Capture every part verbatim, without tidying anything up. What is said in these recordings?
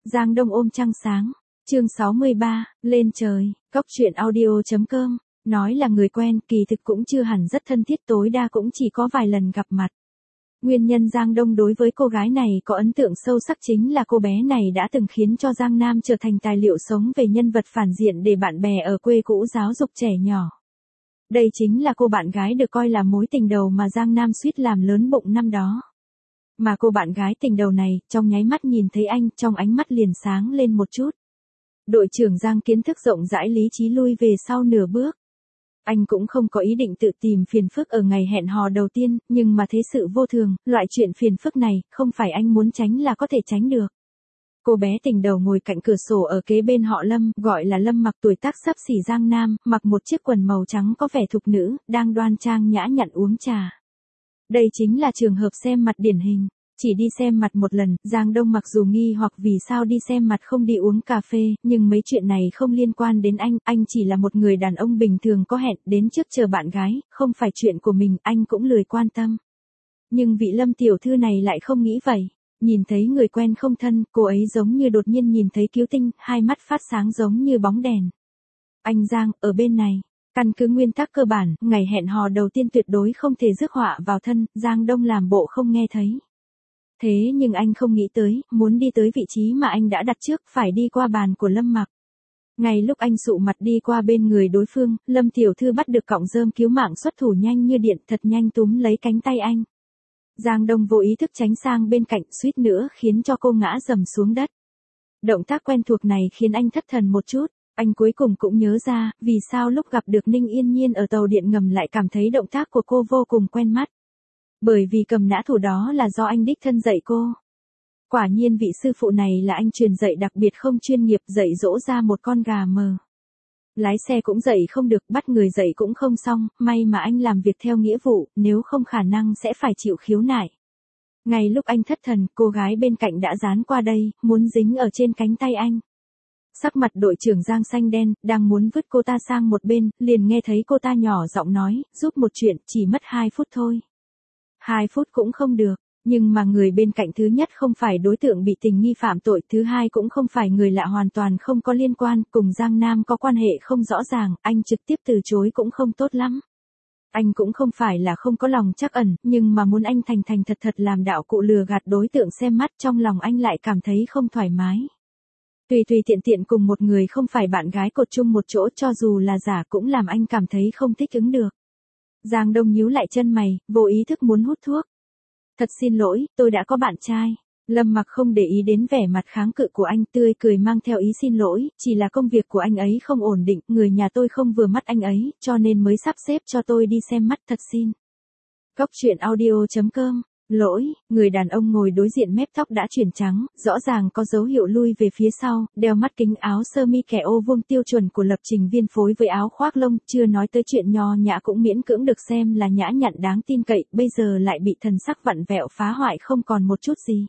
Giang Đông ôm trăng sáng. Chương sáu mươi ba, lên trời. Cóc truyện audio chấm com. Nói là người quen, kỳ thực cũng chưa hẳn rất thân thiết, tối đa cũng chỉ có vài lần gặp mặt. Nguyên nhân Giang Đông đối với cô gái này có ấn tượng sâu sắc chính là cô bé này đã từng khiến cho Giang Nam trở thành tài liệu sống về nhân vật phản diện để bạn bè ở quê cũ giáo dục trẻ nhỏ. Đây chính là cô bạn gái được coi là mối tình đầu mà Giang Nam suýt làm lớn bụng năm đó. Mà cô bạn gái tình đầu này, trong nháy mắt nhìn thấy anh, trong ánh mắt liền sáng lên một chút. Đội trưởng Giang kiến thức rộng rãi, lý trí lui về sau nửa bước. Anh cũng không có ý định tự tìm phiền phức ở ngày hẹn hò đầu tiên, nhưng mà thế sự vô thường, loại chuyện phiền phức này, không phải anh muốn tránh là có thể tránh được. Cô bé tình đầu ngồi cạnh cửa sổ ở kế bên họ Lâm, gọi là Lâm Mặc, tuổi tác xấp xỉ Giang Nam, mặc một chiếc quần màu trắng có vẻ thục nữ, đang đoan trang nhã nhặn uống trà. Đây chính là trường hợp xem mặt điển hình. Chỉ đi xem mặt một lần, Giang Đông mặc dù nghi hoặc vì sao đi xem mặt không đi uống cà phê, nhưng mấy chuyện này không liên quan đến anh, anh chỉ là một người đàn ông bình thường có hẹn đến trước chờ bạn gái, không phải chuyện của mình, anh cũng lười quan tâm. Nhưng vị Lâm tiểu thư này lại không nghĩ vậy. Nhìn thấy người quen không thân, cô ấy giống như đột nhiên nhìn thấy cứu tinh, hai mắt phát sáng giống như bóng đèn. Anh Giang, ở bên này. Căn cứ nguyên tắc cơ bản, ngày hẹn hò đầu tiên tuyệt đối không thể rước họa vào thân, Giang Đông làm bộ không nghe thấy. Thế nhưng anh không nghĩ tới, muốn đi tới vị trí mà anh đã đặt trước, phải đi qua bàn của Lâm Mặc. Ngay lúc anh sụ mặt đi qua bên người đối phương, Lâm tiểu thư bắt được cọng rơm cứu mạng xuất thủ nhanh như điện, thật nhanh túm lấy cánh tay anh. Giang Đông vô ý thức tránh sang bên cạnh, suýt nữa khiến cho cô ngã rầm xuống đất. Động tác quen thuộc này khiến anh thất thần một chút, anh cuối cùng cũng nhớ ra, vì sao lúc gặp được Ninh Yên Nhiên ở tàu điện ngầm lại cảm thấy động tác của cô vô cùng quen mắt. Bởi vì cầm nã thủ đó là do anh đích thân dạy cô. Quả nhiên vị sư phụ này là anh truyền dạy đặc biệt không chuyên nghiệp, dạy dỗ ra một con gà mờ. Lái xe cũng dạy không được, bắt người dạy cũng không xong, may mà anh làm việc theo nghĩa vụ, nếu không khả năng sẽ phải chịu khiếu nại. Ngay lúc anh thất thần, cô gái bên cạnh đã dán qua đây, muốn dính ở trên cánh tay anh. Sắc mặt đội trưởng Giang xanh đen, đang muốn vứt cô ta sang một bên, liền nghe thấy cô ta nhỏ giọng nói, giúp một chuyện, chỉ mất hai phút thôi. Hai phút cũng không được, nhưng mà người bên cạnh thứ nhất không phải đối tượng bị tình nghi phạm tội, thứ hai cũng không phải người lạ hoàn toàn không có liên quan, cùng Giang Nam có quan hệ không rõ ràng, anh trực tiếp từ chối cũng không tốt lắm. Anh cũng không phải là không có lòng trắc ẩn, nhưng mà muốn anh thành thành thật thật làm đạo cụ lừa gạt đối tượng xem mắt, trong lòng anh lại cảm thấy không thoải mái. Tùy tùy tiện tiện cùng một người không phải bạn gái cột chung một chỗ, cho dù là giả cũng làm anh cảm thấy không thích ứng được. Giang Đông nhíu lại chân mày, vô ý thức muốn hút thuốc. Thật xin lỗi, tôi đã có bạn trai. Lâm Mặc không để ý đến vẻ mặt kháng cự của anh, tươi cười mang theo ý xin lỗi, chỉ là công việc của anh ấy không ổn định, người nhà tôi không vừa mắt anh ấy, cho nên mới sắp xếp cho tôi đi xem mắt, thật xin. Cóc truyện audio chấm com. Lỗi, người đàn ông ngồi đối diện mép tóc đã chuyển trắng, rõ ràng có dấu hiệu lui về phía sau, đeo mắt kính, áo sơ mi kẻ ô vuông tiêu chuẩn của lập trình viên phối với áo khoác lông, chưa nói tới chuyện nho nhã cũng miễn cưỡng được xem là nhã nhặn đáng tin cậy, bây giờ lại bị thần sắc vặn vẹo phá hoại không còn một chút gì.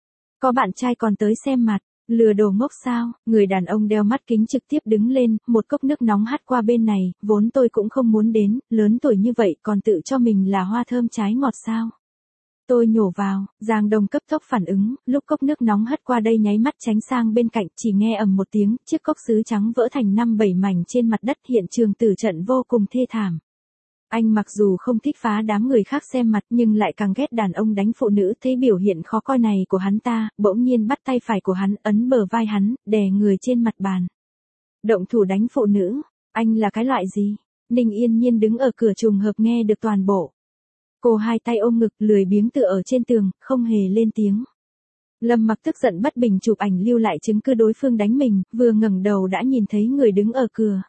Có bạn trai còn tới xem mặt, lừa đồ ngốc sao? Người đàn ông đeo mắt kính trực tiếp đứng lên, một cốc nước nóng hắt qua bên này, vốn tôi cũng không muốn đến, lớn tuổi như vậy còn tự cho mình là hoa thơm trái ngọt sao? Tôi nhổ vào, Giang Đông cấp tốc phản ứng, lúc cốc nước nóng hất qua đây nháy mắt tránh sang bên cạnh, chỉ nghe ầm một tiếng, chiếc cốc sứ trắng vỡ thành năm bảy mảnh trên mặt đất, hiện trường tử trận vô cùng thê thảm. Anh mặc dù không thích phá đám người khác xem mặt nhưng lại càng ghét đàn ông đánh phụ nữ, thấy biểu hiện khó coi này của hắn ta, bỗng nhiên bắt tay phải của hắn, ấn bờ vai hắn, đè người trên mặt bàn. Động thủ đánh phụ nữ, anh là cái loại gì? Ninh Yên Nhiên đứng ở cửa trùng hợp nghe được toàn bộ. Cô hai tay ôm ngực, lười biếng tựa ở trên tường, không hề lên tiếng. Lâm Mặc tức giận bất bình chụp ảnh lưu lại chứng cứ đối phương đánh mình, vừa ngẩng đầu đã nhìn thấy người đứng ở cửa.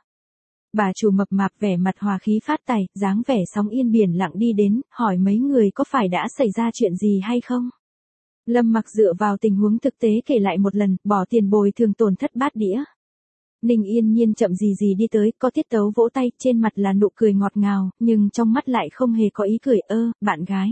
Bà chủ mập mạp vẻ mặt hòa khí phát tài, dáng vẻ sóng yên biển lặng đi đến, hỏi mấy người có phải đã xảy ra chuyện gì hay không. Lâm Mặc dựa vào tình huống thực tế kể lại một lần, bỏ tiền bồi thường tổn thất bát đĩa. Ninh Yên Nhiên chậm gì gì đi tới, có tiết tấu vỗ tay, trên mặt là nụ cười ngọt ngào, nhưng trong mắt lại không hề có ý cười. Ơ, bạn gái.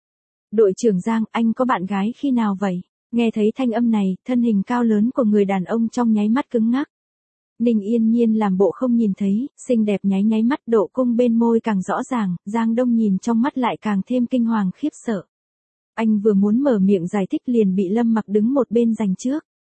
Đội trưởng Giang, anh có bạn gái khi nào vậy? Nghe thấy thanh âm này, thân hình cao lớn của người đàn ông trong nháy mắt cứng ngắc. Ninh Yên Nhiên làm bộ không nhìn thấy, xinh đẹp nháy nháy mắt, độ cung bên môi càng rõ ràng, Giang Đông nhìn trong mắt lại càng thêm kinh hoàng khiếp sợ. Anh vừa muốn mở miệng giải thích liền bị Lâm Mặc đứng một bên giành trước.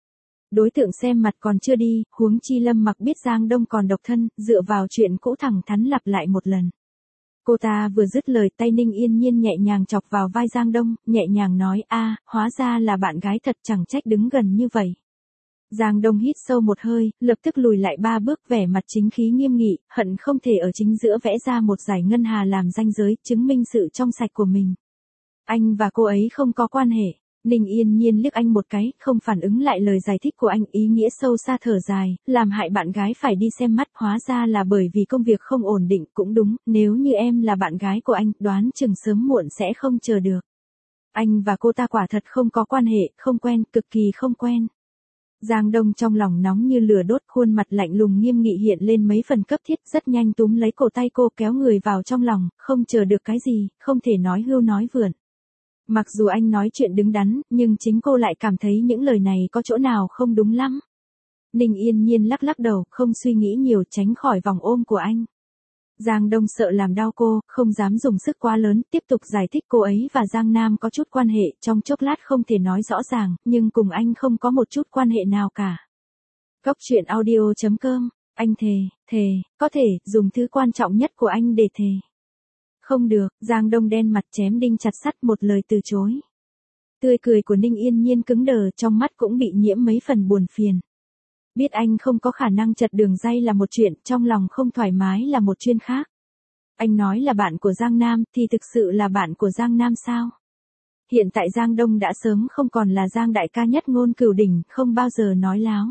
Đối tượng xem mặt còn chưa đi, huống chi Lâm Mặc biết Giang Đông còn độc thân, dựa vào chuyện cũ thẳng thắn lặp lại một lần. Cô ta vừa dứt lời, tay Ninh Yên Nhiên nhẹ nhàng chọc vào vai Giang Đông, nhẹ nhàng nói, a, hóa ra là bạn gái thật, chẳng trách đứng gần như vậy. Giang Đông hít sâu một hơi, lập tức lùi lại ba bước, vẻ mặt chính khí nghiêm nghị, hận không thể ở chính giữa vẽ ra một dải ngân hà làm ranh giới, chứng minh sự trong sạch của mình. Anh và cô ấy không có quan hệ. Ninh Yên Nhiên liếc anh một cái, không phản ứng lại lời giải thích của anh, ý nghĩa sâu xa thở dài, làm hại bạn gái phải đi xem mắt, hóa ra là bởi vì công việc không ổn định, cũng đúng, nếu như em là bạn gái của anh, đoán chừng sớm muộn sẽ không chờ được. Anh và cô ta quả thật không có quan hệ, không quen, cực kỳ không quen. Giang Đông trong lòng nóng như lửa đốt, khuôn mặt lạnh lùng nghiêm nghị hiện lên mấy phần cấp thiết, rất nhanh túm lấy cổ tay cô kéo người vào trong lòng, không chờ được cái gì, không thể nói hưu nói vượn. Mặc dù anh nói chuyện đứng đắn, nhưng chính cô lại cảm thấy những lời này có chỗ nào không đúng lắm. Ninh Yên Nhiên lắc lắc đầu, không suy nghĩ nhiều, tránh khỏi vòng ôm của anh. Giang Đông sợ làm đau cô, không dám dùng sức quá lớn, tiếp tục giải thích cô ấy và Giang Nam có chút quan hệ, trong chốc lát không thể nói rõ ràng, nhưng cùng anh không có một chút quan hệ nào cả. Góc truyện audio chấm com, anh thề, thề, có thể, dùng thứ quan trọng nhất của anh để thề. Không được, Giang Đông đen mặt chém đinh chặt sắt, một lời từ chối. Tươi cười của Ninh Yên Nhiên cứng đờ, trong mắt cũng bị nhiễm mấy phần buồn phiền. Biết anh không có khả năng chật đường dây là một chuyện, trong lòng không thoải mái là một chuyện khác. Anh nói là bạn của Giang Nam, thì thực sự là bạn của Giang Nam sao? Hiện tại Giang Đông đã sớm không còn là Giang đại ca nhất ngôn cửu đỉnh, không bao giờ nói láo.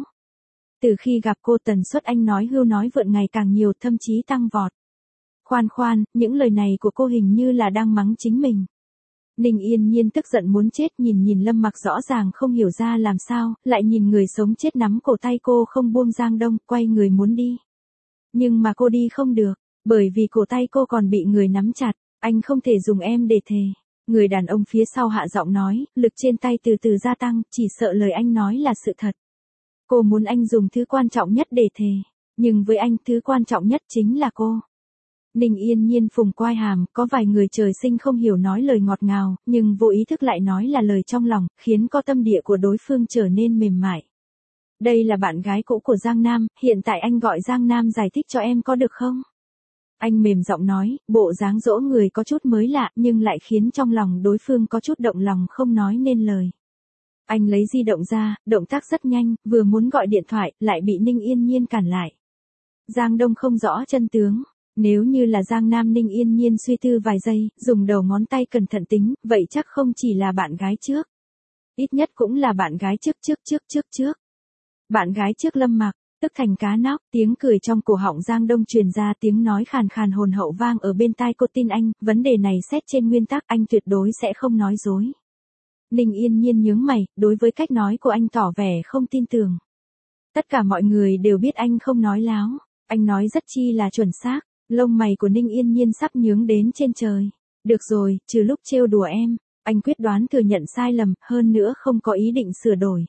Từ khi gặp cô, tần suất anh nói hưu nói vượn ngày càng nhiều, thậm chí tăng vọt. Khoan khoan, những lời này của cô hình như là đang mắng chính mình. Ninh Yên Nhiên tức giận muốn chết, nhìn nhìn Lâm Mặc rõ ràng không hiểu ra làm sao, lại nhìn người sống chết nắm cổ tay cô không buông Giang Đông, quay người muốn đi. Nhưng mà cô đi không được, bởi vì cổ tay cô còn bị người nắm chặt, anh không thể dùng em để thề. Người đàn ông phía sau hạ giọng nói, lực trên tay từ từ gia tăng, chỉ sợ lời anh nói là sự thật. Cô muốn anh dùng thứ quan trọng nhất để thề, nhưng với anh thứ quan trọng nhất chính là cô. Ninh Yên Nhiên phùng quai hàm, có vài người trời sinh không hiểu nói lời ngọt ngào, nhưng vô ý thức lại nói là lời trong lòng, khiến co tâm địa của đối phương trở nên mềm mại. Đây là bạn gái cũ của Giang Nam, hiện tại anh gọi Giang Nam giải thích cho em có được không? Anh mềm giọng nói, bộ dáng dỗ người có chút mới lạ, nhưng lại khiến trong lòng đối phương có chút động lòng không nói nên lời. Anh lấy di động ra, động tác rất nhanh, vừa muốn gọi điện thoại, lại bị Ninh Yên Nhiên cản lại. Giang Đông không rõ chân tướng. Nếu như là Giang Nam, Ninh Yên Nhiên suy tư vài giây, dùng đầu ngón tay cẩn thận tính, vậy chắc không chỉ là bạn gái trước. Ít nhất cũng là bạn gái trước trước trước trước trước. Bạn gái trước Lâm Mặc, tức thành cá nóc, tiếng cười trong cổ họng Giang Đông truyền ra, tiếng nói khàn khàn hồn hậu vang ở bên tai cô. Tin anh, vấn đề này xét trên nguyên tắc anh tuyệt đối sẽ không nói dối. Ninh Yên Nhiên nhướng mày, đối với cách nói của anh tỏ vẻ không tin tưởng. Tất cả mọi người đều biết anh không nói láo, anh nói rất chi là chuẩn xác. Lông mày của Ninh Yên Nhiên sắp nhướng đến trên trời. Được rồi, trừ lúc trêu đùa em, anh quyết đoán thừa nhận sai lầm, hơn nữa không có ý định sửa đổi.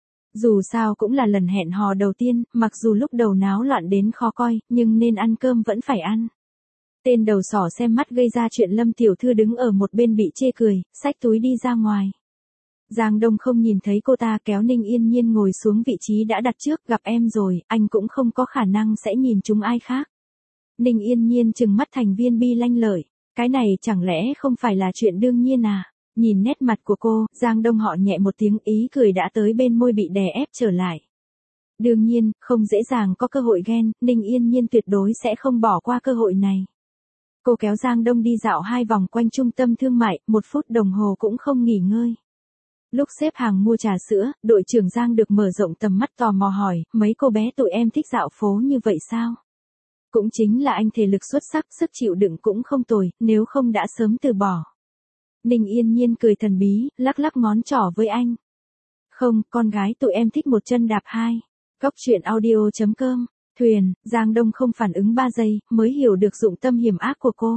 Dù sao cũng là lần hẹn hò đầu tiên, mặc dù lúc đầu náo loạn đến khó coi, nhưng nên ăn cơm vẫn phải ăn. Tên đầu sỏ xem mắt gây ra chuyện Lâm tiểu thư đứng ở một bên bị chê cười, xách túi đi ra ngoài. Giang Đông không nhìn thấy cô ta, kéo Ninh Yên Nhiên ngồi xuống vị trí đã đặt trước, gặp em rồi, anh cũng không có khả năng sẽ nhìn chúng ai khác. Ninh Yên Nhiên trừng mắt thành viên bi lanh lợi, cái này chẳng lẽ không phải là chuyện đương nhiên à? Nhìn nét mặt của cô, Giang Đông họ nhẹ một tiếng, ý cười đã tới bên môi bị đè ép trở lại. Đương nhiên, không dễ dàng có cơ hội ghen, Ninh Yên Nhiên tuyệt đối sẽ không bỏ qua cơ hội này. Cô kéo Giang Đông đi dạo hai vòng quanh trung tâm thương mại, một phút đồng hồ cũng không nghỉ ngơi. Lúc xếp hàng mua trà sữa, đội trưởng Giang được mở rộng tầm mắt tò mò hỏi, mấy cô bé tụi em thích dạo phố như vậy sao? Cũng chính là anh thể lực xuất sắc, sức chịu đựng cũng không tồi, nếu không đã sớm từ bỏ. Ninh Yên Nhiên cười thần bí, lắc lắc ngón trỏ với anh. Không, con gái tụi em thích một chân đạp hai. Góc truyện audio chấm com, thuyền, Giang Đông không phản ứng ba giây, mới hiểu được dụng tâm hiểm ác của cô.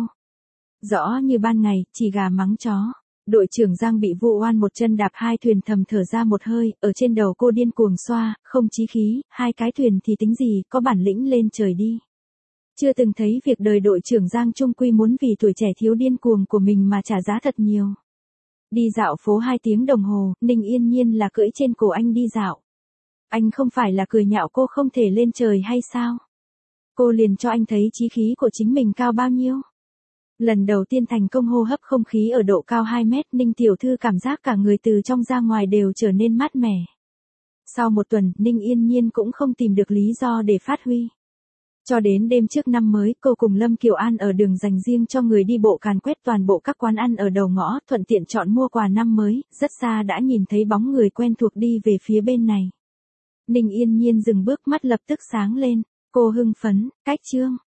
Rõ như ban ngày, chỉ gà mắng chó. Đội trưởng Giang bị vu oan một chân đạp hai, thuyền thầm thở ra một hơi, ở trên đầu cô điên cuồng xoa, không chí khí, hai cái thuyền thì tính gì, có bản lĩnh lên trời đi. Chưa từng thấy việc đời đội trưởng Giang trung quy muốn vì tuổi trẻ thiếu điên cuồng của mình mà trả giá thật nhiều. Đi dạo phố hai tiếng đồng hồ, Ninh Yên Nhiên là cưỡi trên cổ anh đi dạo. Anh không phải là cười nhạo cô không thể lên trời hay sao? Cô liền cho anh thấy chí khí của chính mình cao bao nhiêu. Lần đầu tiên thành công hô hấp không khí ở độ cao hai mét, Ninh tiểu thư cảm giác cả người từ trong ra ngoài đều trở nên mát mẻ. Sau một tuần, Ninh Yên Nhiên cũng không tìm được lý do để phát huy. Cho đến đêm trước năm mới, cô cùng Lâm Kiều An ở đường dành riêng cho người đi bộ càn quét toàn bộ các quán ăn ở đầu ngõ, thuận tiện chọn mua quà năm mới, rất xa đã nhìn thấy bóng người quen thuộc đi về phía bên này. Ninh Yên Nhiên dừng bước, mắt lập tức sáng lên, cô hưng phấn, cách chương.